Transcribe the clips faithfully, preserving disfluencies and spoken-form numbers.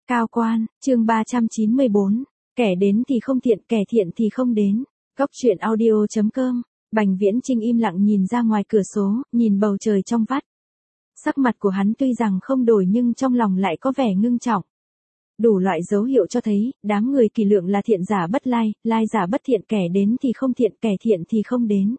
Cao quan, chương ba trăm chín mươi bốn, kẻ đến thì không thiện, kẻ thiện thì không đến. Góc truyện audio chấm com, Bành Viễn Chinh im lặng nhìn ra ngoài cửa số, nhìn bầu trời trong vắt. Sắc mặt của hắn tuy rằng không đổi nhưng trong lòng lại có vẻ ngưng trọng. Đủ loại dấu hiệu cho thấy, đám người Kỳ Lượng là thiện giả bất lai, lai giả bất thiện, kẻ đến thì không thiện, kẻ thiện thì không đến.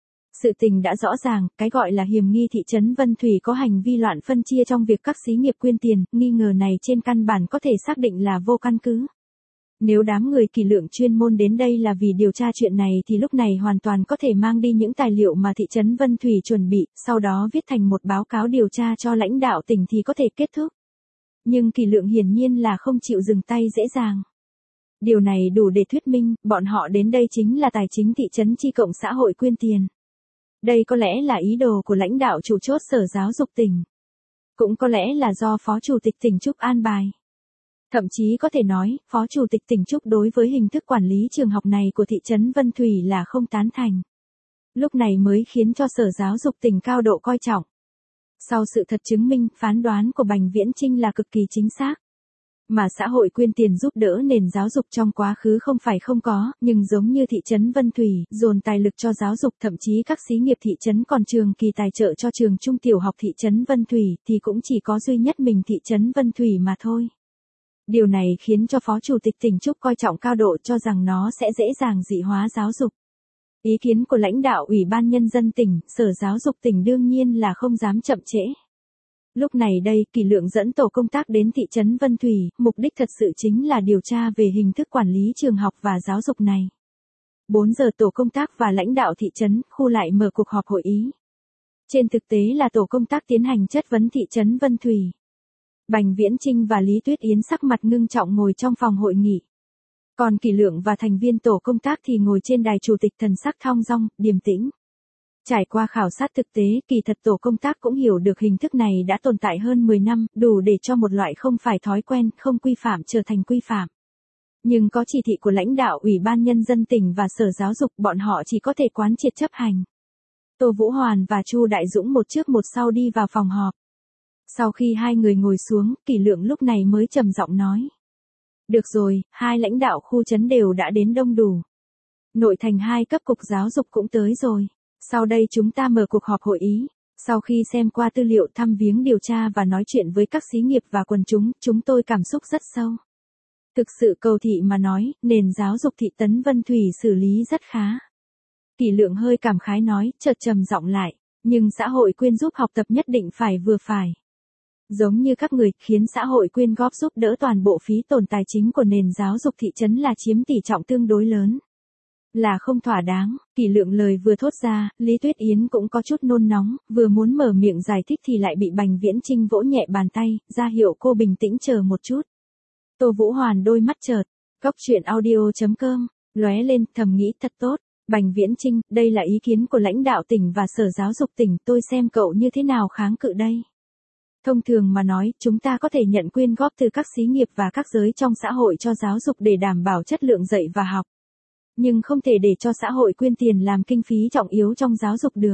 Sự tình đã rõ ràng, cái gọi là hiềm nghi thị trấn Vân Thủy có hành vi loạn phân chia trong việc các xí nghiệp quyên tiền, nghi ngờ này trên căn bản có thể xác định là vô căn cứ. Nếu đám người Kỳ Lượng chuyên môn đến đây là vì điều tra chuyện này thì lúc này hoàn toàn có thể mang đi những tài liệu mà thị trấn Vân Thủy chuẩn bị, sau đó viết thành một báo cáo điều tra cho lãnh đạo tỉnh thì có thể kết thúc. Nhưng Kỳ Lượng hiển nhiên là không chịu dừng tay dễ dàng. Điều này đủ để thuyết minh, bọn họ đến đây chính là tài chính thị trấn chi cộng xã hội quyên tiền. Đây có lẽ là ý đồ của lãnh đạo chủ chốt Sở Giáo dục tỉnh. Cũng có lẽ là do Phó Chủ tịch tỉnh Trúc an bài. Thậm chí có thể nói, Phó Chủ tịch tỉnh Trúc đối với hình thức quản lý trường học này của thị trấn Vân Thủy là không tán thành. Lúc này mới khiến cho Sở Giáo dục tỉnh cao độ coi trọng. Sau sự thật chứng minh, phán đoán của Bành Viễn Chinh là cực kỳ chính xác. Mà xã hội quyên tiền giúp đỡ nền giáo dục trong quá khứ không phải không có, nhưng giống như thị trấn Vân Thủy, dồn tài lực cho giáo dục, thậm chí các xí nghiệp thị trấn còn trường kỳ tài trợ cho trường trung tiểu học thị trấn Vân Thủy, thì cũng chỉ có duy nhất mình thị trấn Vân Thủy mà thôi. Điều này khiến cho Phó Chủ tịch tỉnh Trúc coi trọng cao độ, cho rằng nó sẽ dễ dàng dị hóa giáo dục. Ý kiến của lãnh đạo Ủy ban Nhân dân tỉnh, Sở Giáo dục tỉnh đương nhiên là không dám chậm trễ. Lúc này đây, Kỳ Lượng dẫn tổ công tác đến thị trấn Vân Thủy, mục đích thật sự chính là điều tra về hình thức quản lý trường học và giáo dục này. bốn giờ tổ công tác và lãnh đạo thị trấn, khu lại mở cuộc họp hội ý. Trên thực tế là tổ công tác tiến hành chất vấn thị trấn Vân Thủy. Bành Viễn Chinh và Lý Tuyết Yến sắc mặt ngưng trọng ngồi trong phòng hội nghị. Còn Kỳ Lượng và thành viên tổ công tác thì ngồi trên đài chủ tịch thần sắc thong dong, điềm tĩnh. Trải qua khảo sát thực tế, kỳ thật tổ công tác cũng hiểu được hình thức này đã tồn tại hơn mười năm, đủ để cho một loại không phải thói quen, không quy phạm trở thành quy phạm. Nhưng có chỉ thị của lãnh đạo Ủy ban Nhân dân tỉnh và Sở Giáo dục, bọn họ chỉ có thể quán triệt chấp hành. Tô Vũ Hoàn và Chu Đại Dũng một trước một sau đi vào phòng họp. Sau khi hai người ngồi xuống, Kỳ Lượng lúc này mới trầm giọng nói. Được rồi, hai lãnh đạo khu trấn đều đã đến đông đủ. Nội thành hai cấp cục giáo dục cũng tới rồi. Sau đây chúng ta mở cuộc họp hội ý. Sau khi xem qua tư liệu thăm viếng điều tra và nói chuyện với các xí nghiệp và quần chúng, chúng tôi cảm xúc rất sâu. Thực sự cầu thị mà nói, nền giáo dục thị trấn Vân Thủy xử lý rất khá. Kỳ Lượng hơi cảm khái nói, chợt trầm giọng lại, nhưng xã hội quyên giúp học tập nhất định phải vừa phải. Giống như các người, khiến xã hội quyên góp giúp đỡ toàn bộ phí tổn tài chính của nền giáo dục thị trấn là chiếm tỷ trọng tương đối lớn. Là không thỏa đáng. Kỳ Lượng lời vừa thốt ra, Lý Tuyết Yến cũng có chút nôn nóng, vừa muốn mở miệng giải thích thì lại bị Bành Viễn Chinh vỗ nhẹ bàn tay, ra hiệu cô bình tĩnh chờ một chút. Tô Vũ Hoàn đôi mắt chợt, góc truyện audio chấm com, lóe lên, thầm nghĩ thật tốt. Bành Viễn Chinh, đây là ý kiến của lãnh đạo tỉnh và Sở Giáo dục tỉnh, tôi xem cậu như thế nào kháng cự đây. Thông thường mà nói, chúng ta có thể nhận quyên góp từ các xí nghiệp và các giới trong xã hội cho giáo dục để đảm bảo chất lượng dạy và học. Nhưng không thể để cho xã hội quyên tiền làm kinh phí trọng yếu trong giáo dục được.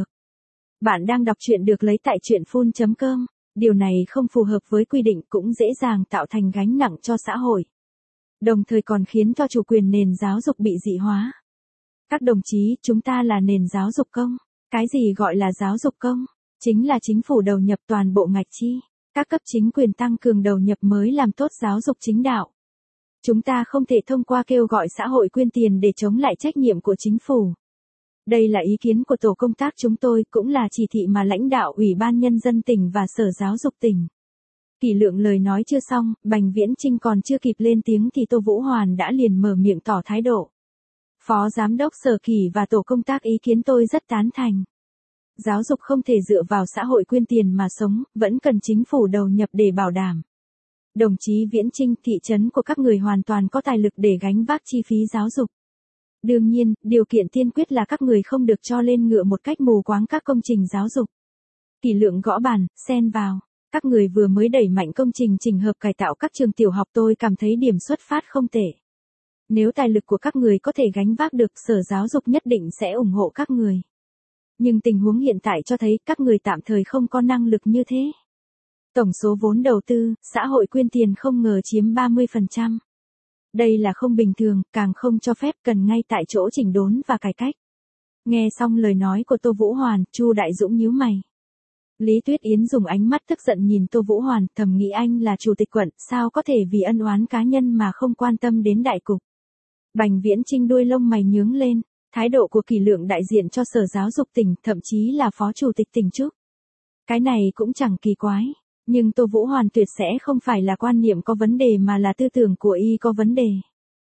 Bạn đang đọc truyện được lấy tại truyện phun chấm com. Điều này không phù hợp với quy định, cũng dễ dàng tạo thành gánh nặng cho xã hội. Đồng thời còn khiến cho chủ quyền nền giáo dục bị dị hóa. Các đồng chí, chúng ta là nền giáo dục công. Cái gì gọi là giáo dục công? Chính là chính phủ đầu nhập toàn bộ ngạch chi. Các cấp chính quyền tăng cường đầu nhập mới làm tốt giáo dục chính đạo. Chúng ta không thể thông qua kêu gọi xã hội quyên tiền để chống lại trách nhiệm của chính phủ. Đây là ý kiến của tổ công tác chúng tôi, cũng là chỉ thị mà lãnh đạo Ủy ban Nhân dân tỉnh và Sở Giáo dục tỉnh. Kỳ Lượng lời nói chưa xong, Bành Viễn Chinh còn chưa kịp lên tiếng thì Tô Vũ Hoàn đã liền mở miệng tỏ thái độ. Phó Giám đốc Sở Kỳ và tổ công tác ý kiến tôi rất tán thành. Giáo dục không thể dựa vào xã hội quyên tiền mà sống, vẫn cần chính phủ đầu nhập để bảo đảm. Đồng chí Viễn Chinh, thị trấn của các người hoàn toàn có tài lực để gánh vác chi phí giáo dục. Đương nhiên, điều kiện tiên quyết là các người không được cho lên ngựa một cách mù quáng các công trình giáo dục. Kỳ Lượng gõ bàn, xen vào. Các người vừa mới đẩy mạnh công trình chỉnh hợp cải tạo các trường tiểu học, tôi cảm thấy điểm xuất phát không tệ. Nếu tài lực của các người có thể gánh vác được, Sở Giáo dục nhất định sẽ ủng hộ các người. Nhưng tình huống hiện tại cho thấy các người tạm thời không có năng lực như thế. Tổng số vốn đầu tư, xã hội quyên tiền không ngờ chiếm ba mươi phần trăm. Đây là không bình thường, càng không cho phép, cần ngay tại chỗ chỉnh đốn và cải cách. Nghe xong lời nói của Tô Vũ Hoàn, Chu Đại Dũng nhíu mày. Lý Tuyết Yến dùng ánh mắt tức giận nhìn Tô Vũ Hoàn, thầm nghĩ anh là chủ tịch quận, sao có thể vì ân oán cá nhân mà không quan tâm đến đại cục. Bành Viễn Chinh đuôi lông mày nhướng lên, thái độ của Kỷ Lượng đại diện cho Sở Giáo dục tỉnh, thậm chí là phó chủ tịch tỉnh trước. Cái này cũng chẳng kỳ quái, nhưng Tô Vũ Hoàn tuyệt sẽ không phải là quan niệm có vấn đề mà là tư tưởng của y có vấn đề.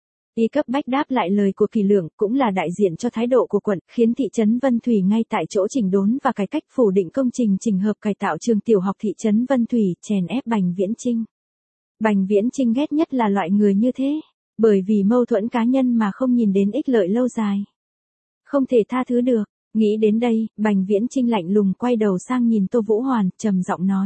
Y cấp bách đáp lại lời của Kỷ Lượng, cũng là đại diện cho thái độ của quận, khiến thị trấn Vân Thủy ngay tại chỗ chỉnh đốn và cải cách, phủ định công trình chỉnh hợp cải tạo trường tiểu học thị trấn Vân Thủy, chèn ép Bành Viễn Chinh. Bành Viễn Chinh ghét nhất là loại người như thế, bởi vì mâu thuẫn cá nhân mà không nhìn đến ích lợi lâu dài. Không thể tha thứ được, nghĩ đến đây, Bành Viễn Chinh lạnh lùng quay đầu sang nhìn Tô Vũ Hoàn, trầm giọng nói.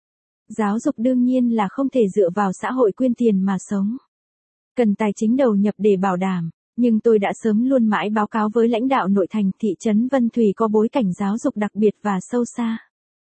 Giáo dục đương nhiên là không thể dựa vào xã hội quyên tiền mà sống. Cần tài chính đầu nhập để bảo đảm, nhưng tôi đã sớm luôn mãi báo cáo với lãnh đạo nội thành thị trấn Vân Thủy có bối cảnh giáo dục đặc biệt và sâu xa.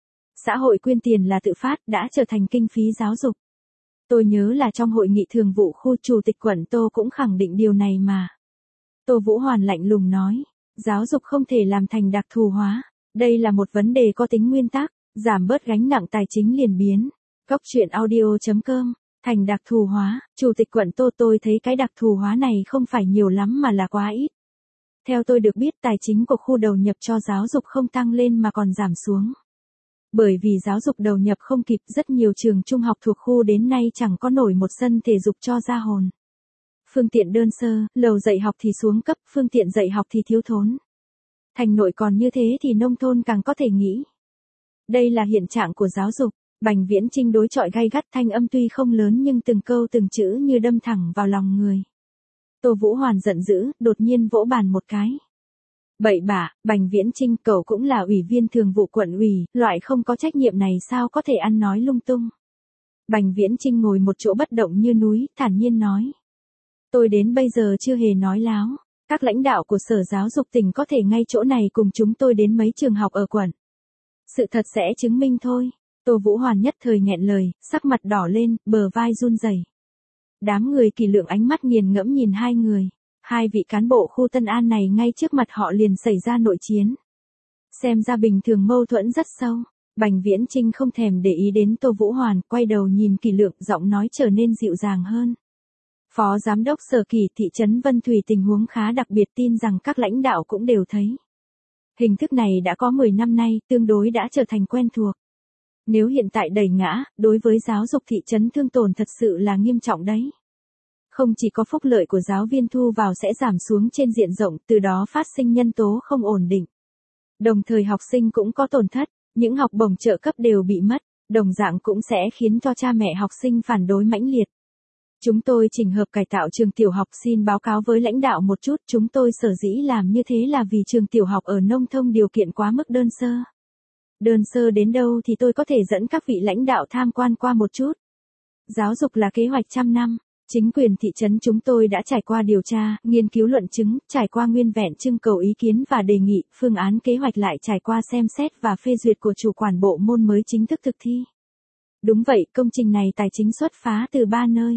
Xã hội quyên tiền là tự phát, đã trở thành kinh phí giáo dục. Tôi nhớ là trong hội nghị thường vụ khu chủ tịch quận Tô cũng khẳng định điều này mà. Tô Vũ Hoàn lạnh lùng nói, giáo dục không thể làm thành đặc thù hóa, đây là một vấn đề có tính nguyên tắc, giảm bớt gánh nặng tài chính liền biến. Cốc truyện audio chấm com Thành đặc thù hóa, chủ tịch quận Tô tôi thấy cái đặc thù hóa này không phải nhiều lắm mà là quá ít. Theo tôi được biết tài chính của khu đầu nhập cho giáo dục không tăng lên mà còn giảm xuống. Bởi vì giáo dục đầu nhập không kịp, rất nhiều trường trung học thuộc khu đến nay chẳng có nổi một sân thể dục cho ra hồn. Phương tiện đơn sơ, lầu dạy học thì xuống cấp, phương tiện dạy học thì thiếu thốn. Thành nội còn như thế thì nông thôn càng có thể nghĩ. Đây là hiện trạng của giáo dục. Bành Viễn Chinh đối chọi gay gắt, thanh âm tuy không lớn nhưng từng câu từng chữ như đâm thẳng vào lòng người. Tô Vũ Hoàn giận dữ, đột nhiên vỗ bàn một cái. Bậy bạ, Bành Viễn Chinh, cậu cũng là ủy viên thường vụ quận ủy, loại không có trách nhiệm này sao có thể ăn nói lung tung. Bành Viễn Chinh ngồi một chỗ bất động như núi, thản nhiên nói. Tôi đến bây giờ chưa hề nói láo, các lãnh đạo của Sở Giáo dục tỉnh có thể ngay chỗ này cùng chúng tôi đến mấy trường học ở quận. Sự thật sẽ chứng minh thôi. Tô Vũ Hoàn nhất thời nghẹn lời, sắc mặt đỏ lên, bờ vai run rẩy. Đám người Kỷ Lượng ánh mắt nghiền ngẫm nhìn hai người. Hai vị cán bộ khu Tân An này ngay trước mặt họ liền xảy ra nội chiến. Xem ra bình thường mâu thuẫn rất sâu. Bành Viễn Chinh không thèm để ý đến Tô Vũ Hoàn, quay đầu nhìn Kỷ Lượng, giọng nói trở nên dịu dàng hơn. Phó Giám đốc Sở Kỷ thị trấn Vân Thủy tình huống khá đặc biệt, tin rằng các lãnh đạo cũng đều thấy. Hình thức này đã có mười năm nay, tương đối đã trở thành quen thuộc. Nếu hiện tại đẩy ngã, đối với giáo dục thị trấn thương tổn thật sự là nghiêm trọng đấy. Không chỉ có phúc lợi của giáo viên thu vào sẽ giảm xuống trên diện rộng, từ đó phát sinh nhân tố không ổn định. Đồng thời học sinh cũng có tổn thất, những học bổng trợ cấp đều bị mất, đồng dạng cũng sẽ khiến cho cha mẹ học sinh phản đối mãnh liệt. Chúng tôi chỉnh hợp cải tạo trường tiểu học, xin báo cáo với lãnh đạo một chút, chúng tôi sở dĩ làm như thế là vì trường tiểu học ở nông thôn điều kiện quá mức đơn sơ. Đơn sơ đến đâu thì tôi có thể dẫn các vị lãnh đạo tham quan qua một chút. Giáo dục là kế hoạch trăm năm, chính quyền thị trấn chúng tôi đã trải qua điều tra, nghiên cứu luận chứng, trải qua nguyên vẹn trưng cầu ý kiến và đề nghị, phương án kế hoạch lại trải qua xem xét và phê duyệt của chủ quản bộ môn mới chính thức thực thi. Đúng vậy, công trình này tài chính xuất phá từ ba nơi.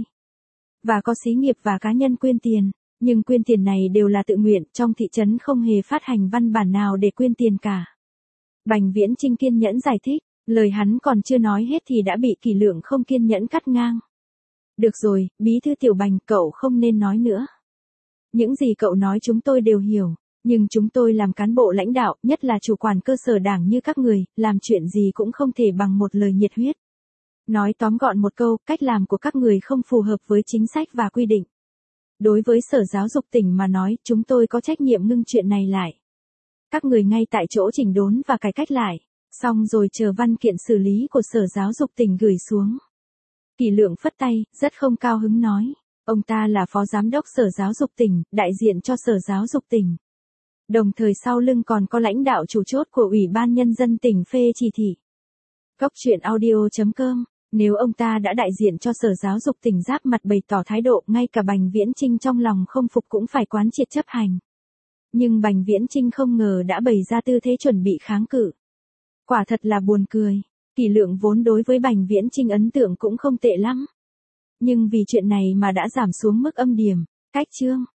Và có xí nghiệp và cá nhân quyên tiền, nhưng quyên tiền này đều là tự nguyện, trong thị trấn không hề phát hành văn bản nào để quyên tiền cả. Bành Viễn Chinh kiên nhẫn giải thích, lời hắn còn chưa nói hết thì đã bị Kỷ Lượng không kiên nhẫn cắt ngang. Được rồi, bí thư Tiểu Bành, cậu không nên nói nữa. Những gì cậu nói chúng tôi đều hiểu, nhưng chúng tôi làm cán bộ lãnh đạo, nhất là chủ quản cơ sở đảng như các người, làm chuyện gì cũng không thể bằng một lời nhiệt huyết. Nói tóm gọn một câu, cách làm của các người không phù hợp với chính sách và quy định. Đối với Sở Giáo dục tỉnh mà nói, chúng tôi có trách nhiệm ngưng chuyện này lại. Các người ngay tại chỗ chỉnh đốn và cải cách lại, xong rồi chờ văn kiện xử lý của Sở Giáo dục tỉnh gửi xuống. Kỷ Lượng phất tay, rất không cao hứng nói, ông ta là Phó Giám đốc Sở Giáo dục tỉnh, đại diện cho Sở Giáo dục tỉnh. Đồng thời sau lưng còn có lãnh đạo chủ chốt của Ủy ban Nhân dân tỉnh phê chỉ thị. Cốc truyện audio chấm com Nếu ông ta đã đại diện cho Sở Giáo dục tỉnh giáp mặt bày tỏ thái độ, ngay cả Bành Viễn Chinh trong lòng không phục cũng phải quán triệt chấp hành. Nhưng Bành Viễn Chinh không ngờ đã bày ra tư thế chuẩn bị kháng cự. Quả thật là buồn cười. Kỳ lượng vốn đối với Bành Viễn Chinh ấn tượng cũng không tệ lắm. Nhưng vì chuyện này mà đã giảm xuống mức âm điểm, cách chương.